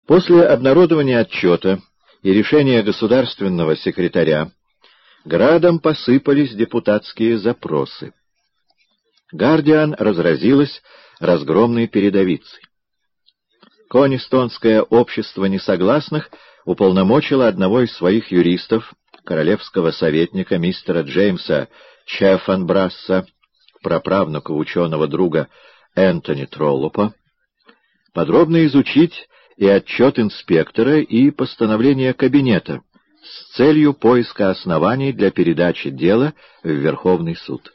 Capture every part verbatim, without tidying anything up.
После обнародования отчета и решения государственного секретаря градом посыпались депутатские запросы. «Гардиан» разразилась разгромной передовицей. Конистонское общество несогласных уполномочило одного из своих юристов, королевского советника мистера Джеймса Чеффанбрасса, праправнука ученого друга Энтони Троллопа, подробно изучить и отчет инспектора, и постановление кабинета с целью поиска оснований для передачи дела в Верховный суд.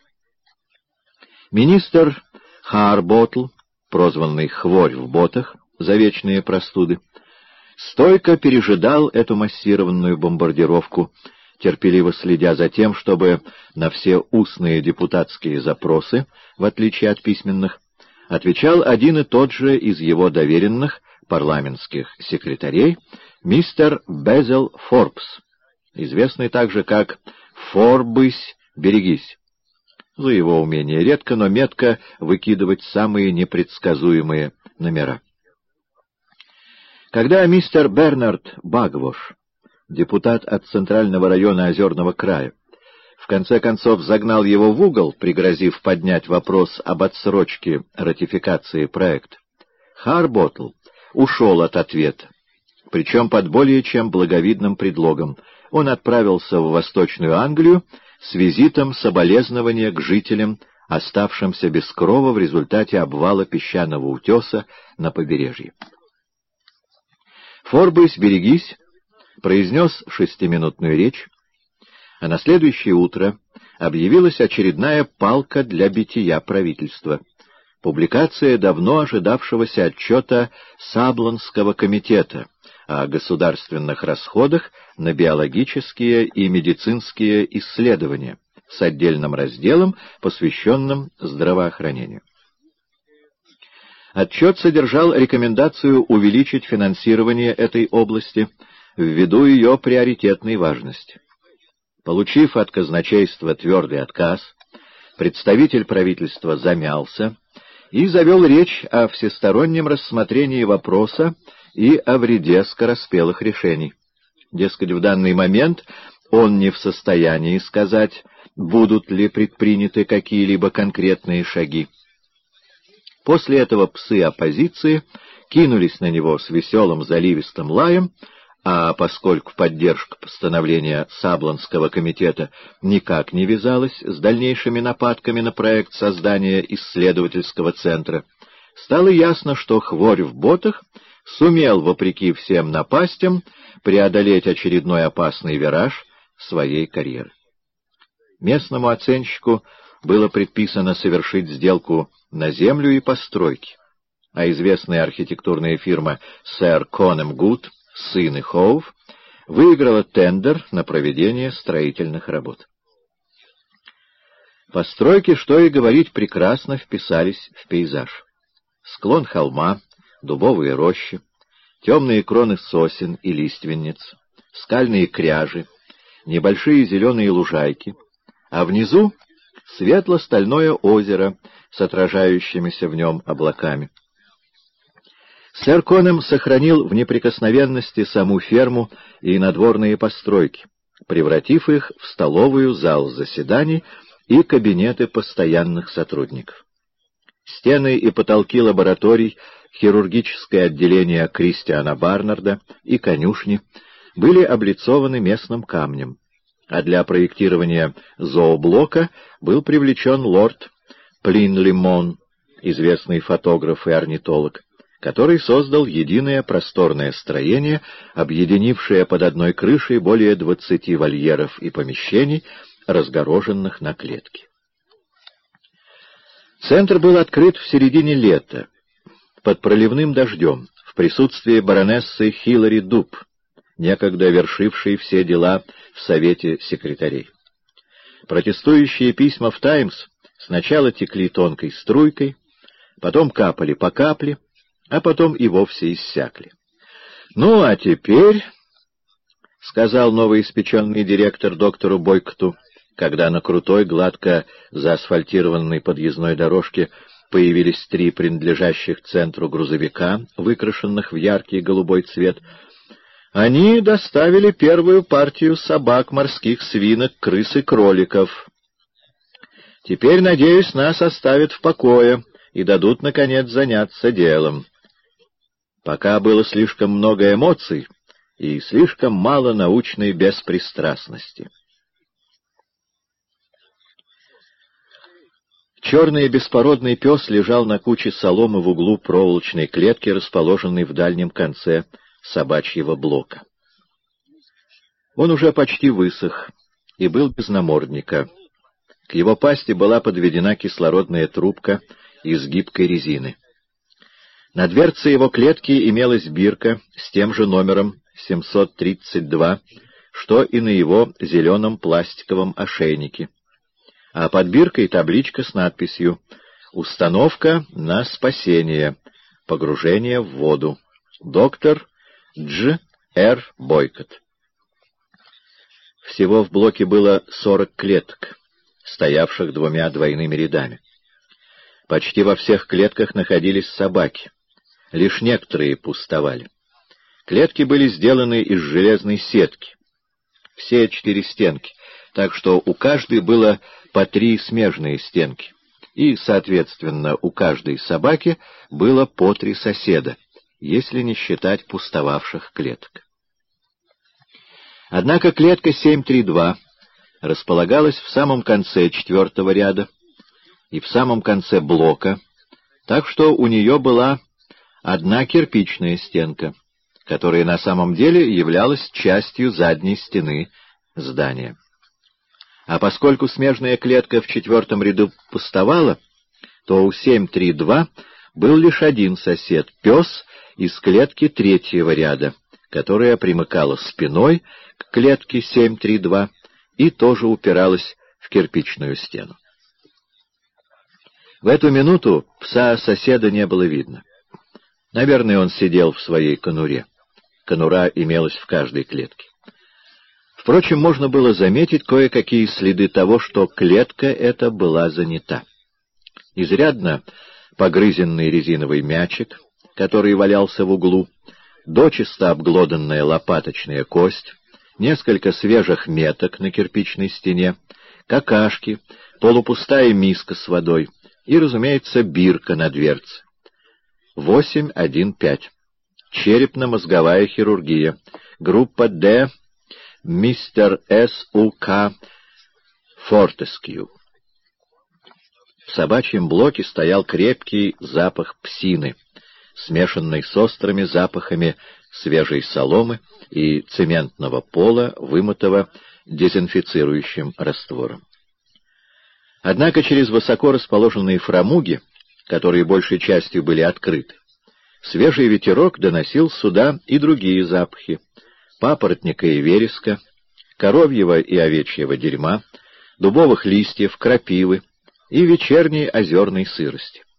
Министр Харботл, прозванный «Хворь в ботах» за вечные простуды, стойко пережидал эту массированную бомбардировку, терпеливо следя за тем, чтобы на все устные депутатские запросы, в отличие от письменных, отвечал один и тот же из его доверенных парламентских секретарей, мистер Безил Форбс, известный также как «Форбысь, берегись», за его умение редко, но метко выкидывать самые непредсказуемые номера. Когда мистер Бернард Багвош, депутат от Центрального района Озерного края, в конце концов загнал его в угол, пригрозив поднять вопрос об отсрочке ратификации проекта, Харботл ушел от ответа, причем под более чем благовидным предлогом. Он отправился в Восточную Англию с визитом соболезнования к жителям, оставшимся без крова в результате обвала песчаного утеса на побережье. Форбысь, берегись, произнес шестиминутную речь, а на следующее утро объявилась очередная палка для бития правительства. Публикация давно ожидавшегося отчета Саблонского комитета о государственных расходах на биологические и медицинские исследования с отдельным разделом, посвященным здравоохранению. Отчет содержал рекомендацию увеличить финансирование этой области ввиду ее приоритетной важности. Получив от казначейства твердый отказ, представитель правительства замялся и завел речь о всестороннем рассмотрении вопроса и о вреде скороспелых решений. Дескать, в данный момент он не в состоянии сказать, будут ли предприняты какие-либо конкретные шаги. После этого псы оппозиции кинулись на него с веселым заливистым лаем, а поскольку поддержка постановления Саблонского комитета никак не вязалась с дальнейшими нападками на проект создания исследовательского центра, стало ясно, что Хворь в ботах сумел, вопреки всем напастям, преодолеть очередной опасный вираж своей карьеры. Местному оценщику было предписано совершить сделку на землю и постройки, а известная архитектурная фирма «Сэр Конем Гуд», сын и Хоув, выиграла тендер на проведение строительных работ. Постройки, что и говорить, прекрасно вписались в пейзаж. Склон холма, дубовые рощи, темные кроны сосен и лиственниц, скальные кряжи, небольшие зеленые лужайки, а внизу светло-стальное озеро с отражающимися в нем облаками. Сэр Конем сохранил в неприкосновенности саму ферму и надворные постройки, превратив их в столовую, зал заседаний и кабинеты постоянных сотрудников. Стены и потолки лабораторий, хирургическое отделение Кристиана Барнарда и конюшни были облицованы местным камнем, а для проектирования зооблока был привлечен лорд Плинли Мон, известный фотограф и орнитолог, который создал единое просторное строение, объединившее под одной крышей более двадцати вольеров и помещений, разгороженных на клетки. Центр был открыт в середине лета, под проливным дождем, в присутствии баронессы Хиллари Дуб, некогда вершившей все дела в Совете секретарей. Протестующие письма в «Таймс» сначала текли тонкой струйкой, потом капали по капле, а потом и вовсе иссякли. «Ну, а теперь, — сказал новоиспеченный директор доктору Бойкоту, когда на крутой, гладко заасфальтированной подъездной дорожке появились три принадлежащих центру грузовика, выкрашенных в яркий голубой цвет, они доставили первую партию собак, морских свинок, крыс и кроликов. Теперь, надеюсь, нас оставят в покое и дадут, наконец, заняться делом. Пока было слишком много эмоций и слишком мало научной беспристрастности. Черный беспородный пес лежал на куче соломы в углу проволочной клетки, расположенной в дальнем конце собачьего блока. Он уже почти высох и был без намордника. К его пасти была подведена кислородная трубка из гибкой резины. На дверце его клетки имелась бирка с тем же номером семьсот тридцать два, что и на его зеленом пластиковом ошейнике, а под биркой табличка с надписью «Установка на спасение. Погружение в воду. Доктор Дж. Р. Бойкот». Всего в блоке было сорок клеток, стоявших двумя двойными рядами. Почти во всех клетках находились собаки. Лишь некоторые пустовали. Клетки были сделаны из железной сетки. Все четыре стенки, так что у каждой было по три смежные стенки. И, соответственно, у каждой собаки было по три соседа, если не считать пустовавших клеток. Однако клетка семь три два располагалась в самом конце четвертого ряда и в самом конце блока, так что у нее была одна кирпичная стенка, которая на самом деле являлась частью задней стены здания. А поскольку смежная клетка в четвертом ряду пустовала, то у семь три два был лишь один сосед — пес из клетки третьего ряда, которая примыкала спиной к клетке семь три два и тоже упиралась в кирпичную стену. В эту минуту пса-соседа не было видно. Наверное, он сидел в своей конуре. Конура имелась в каждой клетке. Впрочем, можно было заметить кое-какие следы того, что клетка эта была занята. Изрядно погрызенный резиновый мячик, который валялся в углу, дочисто обглоданная лопаточная кость, несколько свежих меток на кирпичной стене, какашки, полупустая миска с водой и, разумеется, бирка на дверце. восемь один пять. Черепно-мозговая хирургия. Группа Д. Мистер С. У. К. Фортескью. В собачьем блоке стоял крепкий запах псины, смешанный с острыми запахами свежей соломы и цементного пола, вымытого дезинфицирующим раствором. Однако через высоко расположенные фрамуги, которые большей частью были открыты, свежий ветерок доносил сюда и другие запахи — папоротника и вереска, коровьего и овечьего дерьма, дубовых листьев, крапивы и вечерней озерной сырости.